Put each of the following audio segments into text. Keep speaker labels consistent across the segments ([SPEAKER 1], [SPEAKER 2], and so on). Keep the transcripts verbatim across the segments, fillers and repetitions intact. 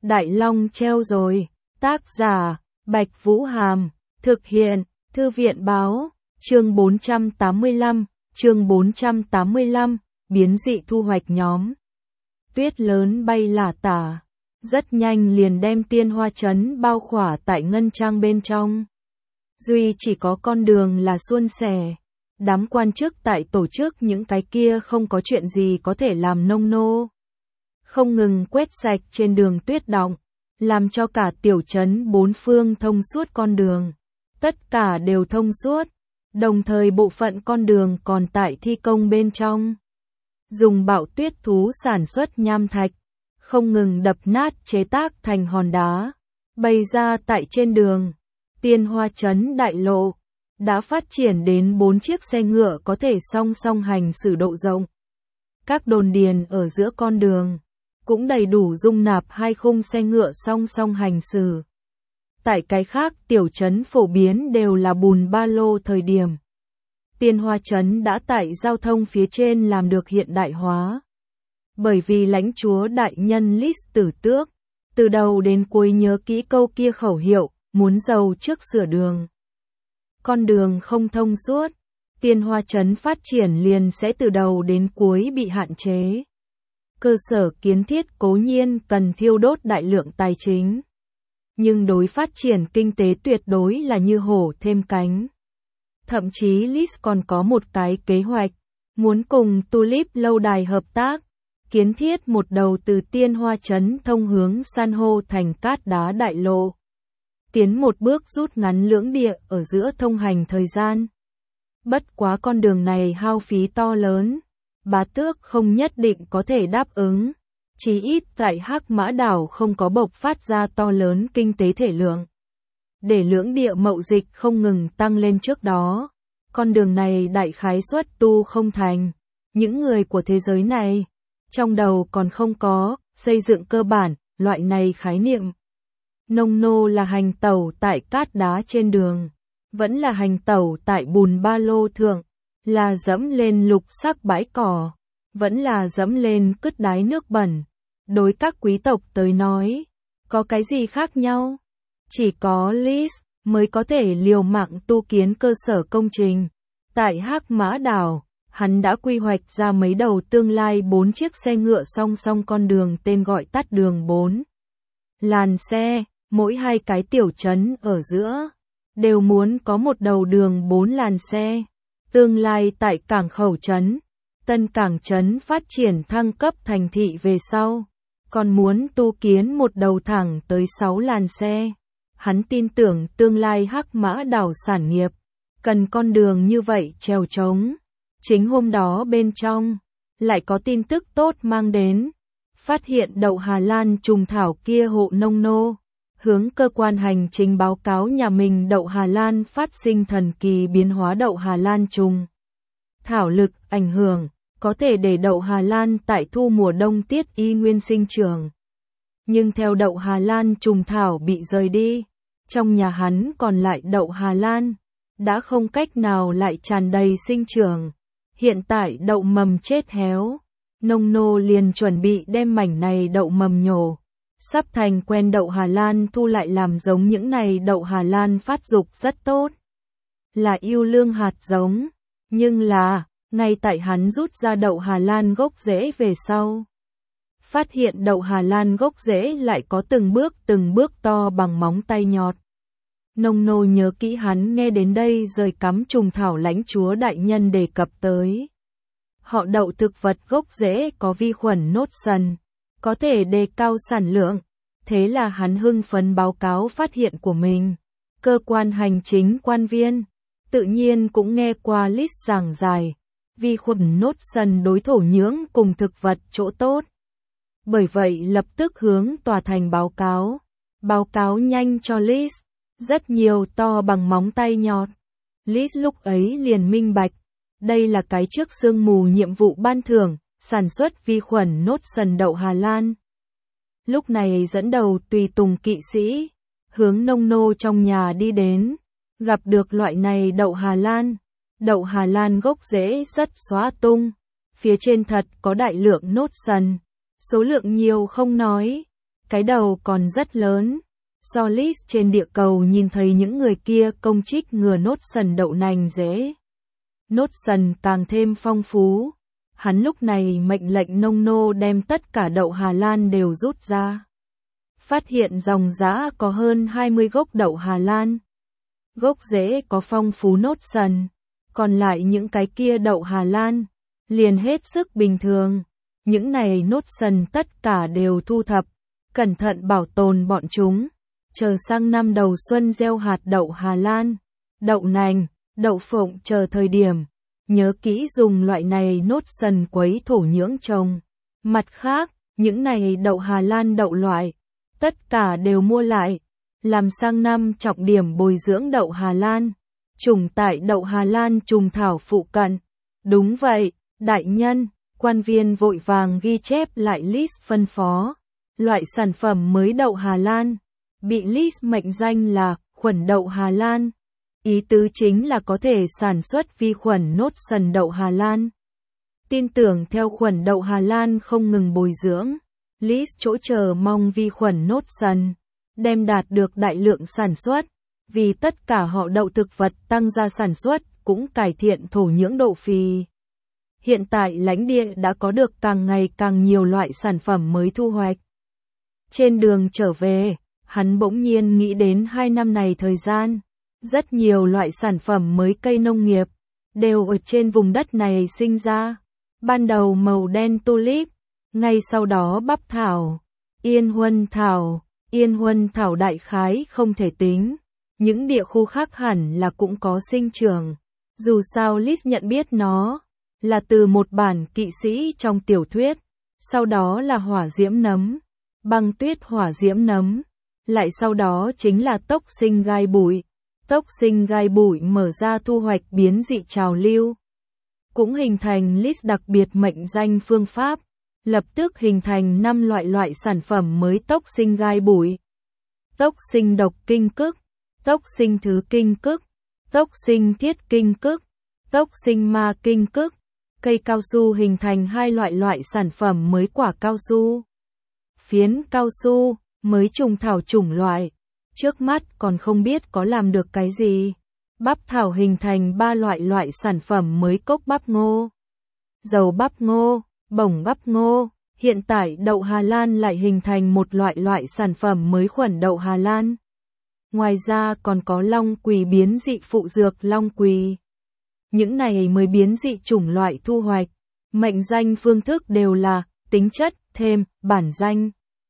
[SPEAKER 1] Đại Long treo rồi. Tác giả, Bạch Vũ Hàm. Thực hiện, Thư viện Báo. Chương bốn trăm tám mươi lăm, chương bốn trăm tám mươi lăm, biến dị thu hoạch nhóm. Tuyết lớn bay lả tả, rất nhanh liền đem Tiên Hoa Trấn bao khỏa tại ngân trang bên trong. Duy chỉ có con đường là suôn sẻ. Đám quan chức tại tổ chức những cái kia không có chuyện gì có thể làm nông nô. Không ngừng quét sạch trên đường tuyết đọng, làm cho cả tiểu trấn bốn phương thông suốt con đường. Tất cả đều thông suốt, đồng thời bộ phận con đường còn tại thi công bên trong. Dùng bạo tuyết thú sản xuất nham thạch, không ngừng đập nát chế tác thành hòn đá, bày ra tại trên đường. Tiên Hoa Trấn đại lộ đã phát triển đến bốn chiếc xe ngựa có thể song song hành xử độ rộng. Các đồn điền ở giữa con đường cũng đầy đủ dung nạp hai khung xe ngựa song song hành xử. Tại cái khác tiểu trấn phổ biến đều là bùn ba lô thời điểm. Tiên Hoa Trấn đã tại giao thông phía trên làm được hiện đại hóa. Bởi vì lãnh chúa đại nhân Lis Tử Tước, từ đầu đến cuối nhớ kỹ câu kia khẩu hiệu, muốn giàu trước sửa đường. Con đường không thông suốt, Tiên Hoa Trấn phát triển liền sẽ từ đầu đến cuối bị hạn chế. Cơ sở kiến thiết cố nhiên cần thiêu đốt đại lượng tài chính, nhưng đối phát triển kinh tế tuyệt đối là như hổ thêm cánh. Thậm chí Lis còn có một cái kế hoạch, muốn cùng Tulip lâu đài hợp tác, kiến thiết một đầu từ Tiên Hoa Trấn thông hướng san hô thành cát đá đại lộ. Tiến một bước rút ngắn lưỡng địa ở giữa thông hành thời gian. Bất quá con đường này hao phí to lớn, Bá Tước không nhất định có thể đáp ứng. Chí ít tại Hắc Mã Đảo không có bộc phát ra to lớn kinh tế thể lượng. Để lưỡng địa mậu dịch không ngừng tăng lên trước đó, con đường này đại khái suất tu không thành. Những người của thế giới này, trong đầu còn không có xây dựng cơ bản, loại này khái niệm. Nông nô là hành tẩu tại cát đá trên đường, vẫn là hành tẩu tại bùn ba lô thượng, là dẫm lên lục sắc bãi cỏ, vẫn là dẫm lên cứt đáy nước bẩn. Đối các quý tộc tới nói, có cái gì khác nhau? Chỉ có Lis mới có thể liều mạng tu kiến cơ sở công trình. Tại Hắc Mã Đảo, hắn đã quy hoạch ra mấy đầu tương lai bốn chiếc xe ngựa song song con đường tên gọi tắt đường bốn. Làn xe, mỗi hai cái tiểu trấn ở giữa, đều muốn có một đầu đường bốn làn xe. Tương lai tại Cảng Khẩu Trấn, Tân Cảng Trấn phát triển thăng cấp thành thị về sau, còn muốn tu kiến một đầu thẳng tới sáu làn xe. Hắn tin tưởng tương lai Hắc Mã Đảo sản nghiệp cần con đường như vậy trèo trống. Chính hôm đó bên trong lại có tin tức tốt mang đến, phát hiện đậu Hà Lan trùng thảo kia hộ nông nô, hướng cơ quan hành chính báo cáo nhà mình đậu Hà Lan phát sinh thần kỳ biến hóa. Đậu Hà Lan trùng thảo lực ảnh hưởng có thể để đậu Hà Lan tại thu mùa đông tiết y nguyên sinh trưởng. Nhưng theo đậu Hà Lan trùng thảo bị rời đi, trong nhà hắn còn lại đậu Hà Lan đã không cách nào lại tràn đầy sinh trưởng. Hiện tại đậu mầm chết héo, nông nô liền chuẩn bị đem mảnh này đậu mầm nhổ. Sắp thành quen đậu Hà Lan thu lại làm giống những này đậu Hà Lan phát dục rất tốt. Là yêu lương hạt giống, nhưng là, ngay tại hắn rút ra đậu Hà Lan gốc rễ về sau. Phát hiện đậu Hà Lan gốc rễ lại có từng bước từng bước to bằng móng tay nhọt. Nông nô nhớ kỹ hắn nghe đến đây rời cắm trùng thảo lãnh chúa đại nhân đề cập tới. Họ đậu thực vật gốc rễ có vi khuẩn nốt sần, có thể đề cao sản lượng. Thế là hắn hưng phấn báo cáo phát hiện của mình. Cơ quan hành chính quan viên tự nhiên cũng nghe qua Lis giảng giải vi khuẩn nốt sần đối thổ nhưỡng cùng thực vật chỗ tốt. Bởi vậy lập tức hướng tòa thành báo cáo. Báo cáo nhanh cho Lis, rất nhiều to bằng móng tay nhọt. Lis lúc ấy liền minh bạch, đây là cái trước sương mù nhiệm vụ ban thưởng, sản xuất vi khuẩn nốt sần đậu Hà Lan. Lúc này dẫn đầu tùy tùng kỵ sĩ, hướng nông nô trong nhà đi đến, gặp được loại này đậu Hà Lan. Đậu Hà Lan gốc rễ rất xóa tung, phía trên thật có đại lượng nốt sần, số lượng nhiều không nói, cái đầu còn rất lớn. Do Liz trên địa cầu nhìn thấy những người kia công trích ngừa nốt sần đậu nành dễ. Nốt sần càng thêm phong phú. Hắn lúc này mệnh lệnh nông nô đem tất cả đậu Hà Lan đều rút ra. Phát hiện dòng dã có hơn hai mươi gốc đậu Hà Lan. Gốc rễ có phong phú nốt sần. Còn lại những cái kia đậu Hà Lan, liền hết sức bình thường. Những này nốt sần tất cả đều thu thập, cẩn thận bảo tồn bọn chúng. Chờ sang năm đầu xuân gieo hạt đậu Hà Lan, đậu nành, đậu phộng chờ thời điểm. Nhớ kỹ dùng loại này nốt sần quấy thổ nhưỡng trồng. Mặt khác, những này đậu Hà Lan đậu loại, tất cả đều mua lại. Làm sang năm trọng điểm bồi dưỡng đậu Hà Lan. Trùng tại đậu Hà Lan trùng thảo phụ cận. Đúng vậy, đại nhân, quan viên vội vàng ghi chép lại list phân phó. Loại sản phẩm mới đậu Hà Lan, bị list mệnh danh là khuẩn đậu Hà Lan. Ý tứ chính là có thể sản xuất vi khuẩn nốt sần đậu Hà Lan. Tin tưởng theo khuẩn đậu Hà Lan không ngừng bồi dưỡng, list chỗ chờ mong vi khuẩn nốt sần, đem đạt được đại lượng sản xuất. Vì tất cả họ đậu thực vật tăng ra sản xuất, cũng cải thiện thổ nhưỡng độ phì. Hiện tại lãnh địa đã có được càng ngày càng nhiều loại sản phẩm mới thu hoạch. Trên đường trở về, hắn bỗng nhiên nghĩ đến hai năm này thời gian. Rất nhiều loại sản phẩm mới cây nông nghiệp, đều ở trên vùng đất này sinh ra. Ban đầu màu đen tulip, ngay sau đó bắp thảo, yên huân thảo, yên huân thảo đại khái không thể tính. Những địa khu khác hẳn là cũng có sinh trưởng. Dù sao Liz nhận biết nó là từ một bản kỵ sĩ trong tiểu thuyết, sau đó là hỏa diễm nấm, băng tuyết hỏa diễm nấm, lại sau đó chính là tốc sinh gai bụi. Tốc sinh gai bụi mở ra thu hoạch biến dị trào lưu. Cũng hình thành Liz đặc biệt mệnh danh phương pháp, lập tức hình thành năm loại loại sản phẩm mới tốc sinh gai bụi. Tốc sinh độc kinh cức, tốc sinh thứ kinh cức, tốc sinh thiết kinh cức, tốc sinh ma kinh cức. Cây cao su hình thành hai loại loại sản phẩm mới quả cao su. Phiến cao su, mới trùng thảo chủng loại. Trước mắt còn không biết có làm được cái gì. Bắp thảo hình thành ba loại loại sản phẩm mới cốc bắp ngô, dầu bắp ngô, bổng bắp ngô. Hiện tại đậu Hà Lan lại hình thành một loại loại sản phẩm mới khuẩn đậu Hà Lan. Ngoài ra còn có long quỳ biến dị phụ dược long quỳ. Những này mới biến dị chủng loại thu hoạch. Mệnh danh phương thức đều là tính chất, thêm, bản danh.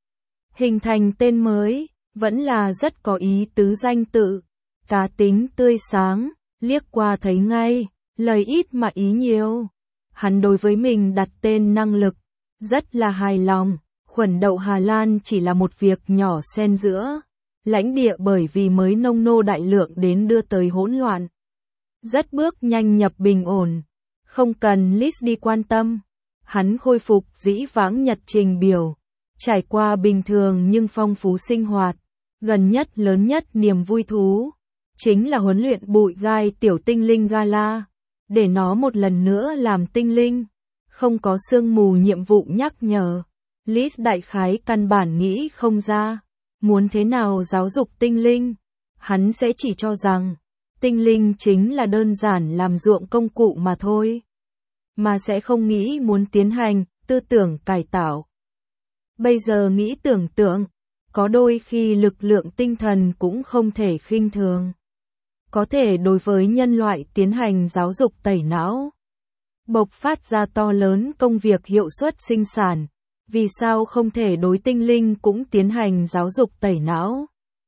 [SPEAKER 1] Hình thành tên mới, vẫn là rất có ý tứ danh tự. Cá tính tươi sáng, liếc qua thấy ngay, lời ít mà ý nhiều. Hắn đối với mình đặt tên năng lực, rất là hài lòng. Khuẩn đậu Hà Lan chỉ là một việc nhỏ xen giữa. Lãnh địa bởi vì mới nông nô đại lượng đến đưa tới hỗn loạn. Rất bước nhanh nhập bình ổn. Không cần Liz đi quan tâm. Hắn khôi phục dĩ vãng nhật trình biểu. Trải qua bình thường nhưng phong phú sinh hoạt. Gần nhất lớn nhất niềm vui thú. Chính là huấn luyện bụi gai tiểu tinh linh Gala. Để nó một lần nữa làm tinh linh. Không có sương mù nhiệm vụ nhắc nhở. Liz đại khái căn bản nghĩ không ra. Muốn thế nào giáo dục tinh linh? Hắn sẽ chỉ cho rằng, tinh linh chính là đơn giản làm ruộng công cụ mà thôi. Mà sẽ không nghĩ muốn tiến hành, tư tưởng cải tạo. Bây giờ nghĩ tưởng tượng, có đôi khi lực lượng tinh thần cũng không thể khinh thường. Có thể đối với nhân loại tiến hành giáo dục tẩy não. Bộc phát ra to lớn công việc hiệu suất sinh sản. Vì sao không thể đối tinh linh cũng tiến hành giáo dục tẩy não?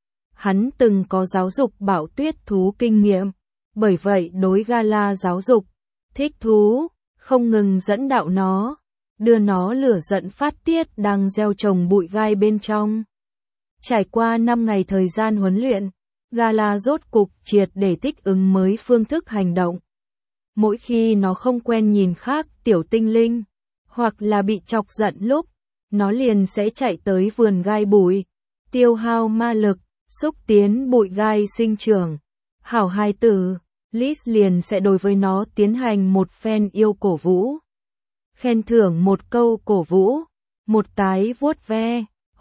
[SPEAKER 1] Hắn từng có giáo dục bạo tuyết thú kinh nghiệm, bởi vậy đối Gala giáo dục, thích thú, không ngừng dẫn đạo nó, đưa nó lửa giận phát tiết đang gieo trồng bụi gai bên trong. Trải qua năm ngày thời gian huấn luyện, Gala rốt cục triệt để thích ứng mới phương thức hành động. Mỗi khi nó không quen nhìn khác tiểu tinh linh, hoặc là bị chọc giận lúc, nó liền sẽ chạy tới vườn gai bụi, tiêu hao ma lực, xúc tiến bụi gai sinh trưởng. Hảo hai tử, Liz liền sẽ đối với nó tiến hành một phen yêu cổ vũ. Khen thưởng một câu cổ vũ, một cái vuốt ve,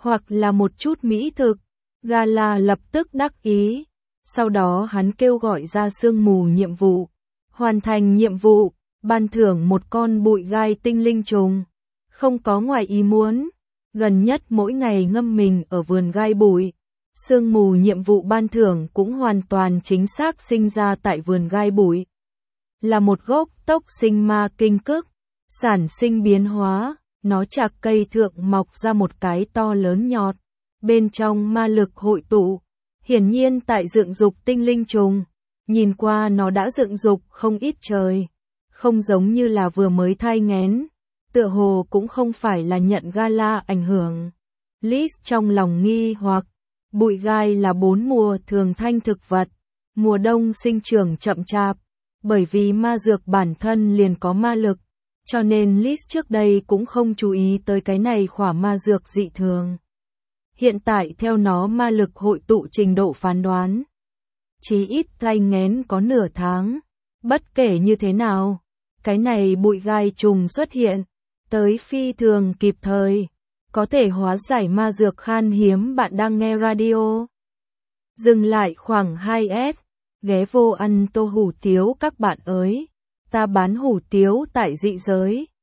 [SPEAKER 1] hoặc là một chút mỹ thực. Gala lập tức đắc ý. Sau đó hắn kêu gọi ra sương mù nhiệm vụ. Hoàn thành nhiệm vụ, ban thưởng một con bụi gai tinh linh trùng. Không có ngoài ý muốn, gần nhất mỗi ngày ngâm mình ở vườn gai bụi. Sương mù nhiệm vụ ban thưởng cũng hoàn toàn chính xác sinh ra tại vườn gai bụi. Là một gốc tốc sinh ma kinh cức, sản sinh biến hóa, nó chạc cây thượng mọc ra một cái to lớn nhọt. Bên trong ma lực hội tụ, hiển nhiên tại dựng dục tinh linh trùng. Nhìn qua nó đã dựng dục không ít trời, không giống như là vừa mới thai nghén, tựa hồ cũng không phải là nhận Gala ảnh hưởng. Liz trong lòng nghi hoặc, bụi gai là bốn mùa thường thanh thực vật, mùa đông sinh trưởng chậm chạp, bởi vì ma dược bản thân liền có ma lực, cho nên Liz trước đây cũng không chú ý tới cái này khỏa ma dược dị thường. Hiện tại theo nó ma lực hội tụ trình độ phán đoán, chí ít thai nghén có nửa tháng. Bất kể như thế nào, cái này bụi gai trùng xuất hiện, tới phi thường kịp thời, có thể hóa giải ma dược khan hiếm. Bạn đang nghe radio. Dừng lại khoảng hai S, ghé vô ăn tô hủ tiếu các bạn ơi. Ta bán hủ tiếu tại dị giới,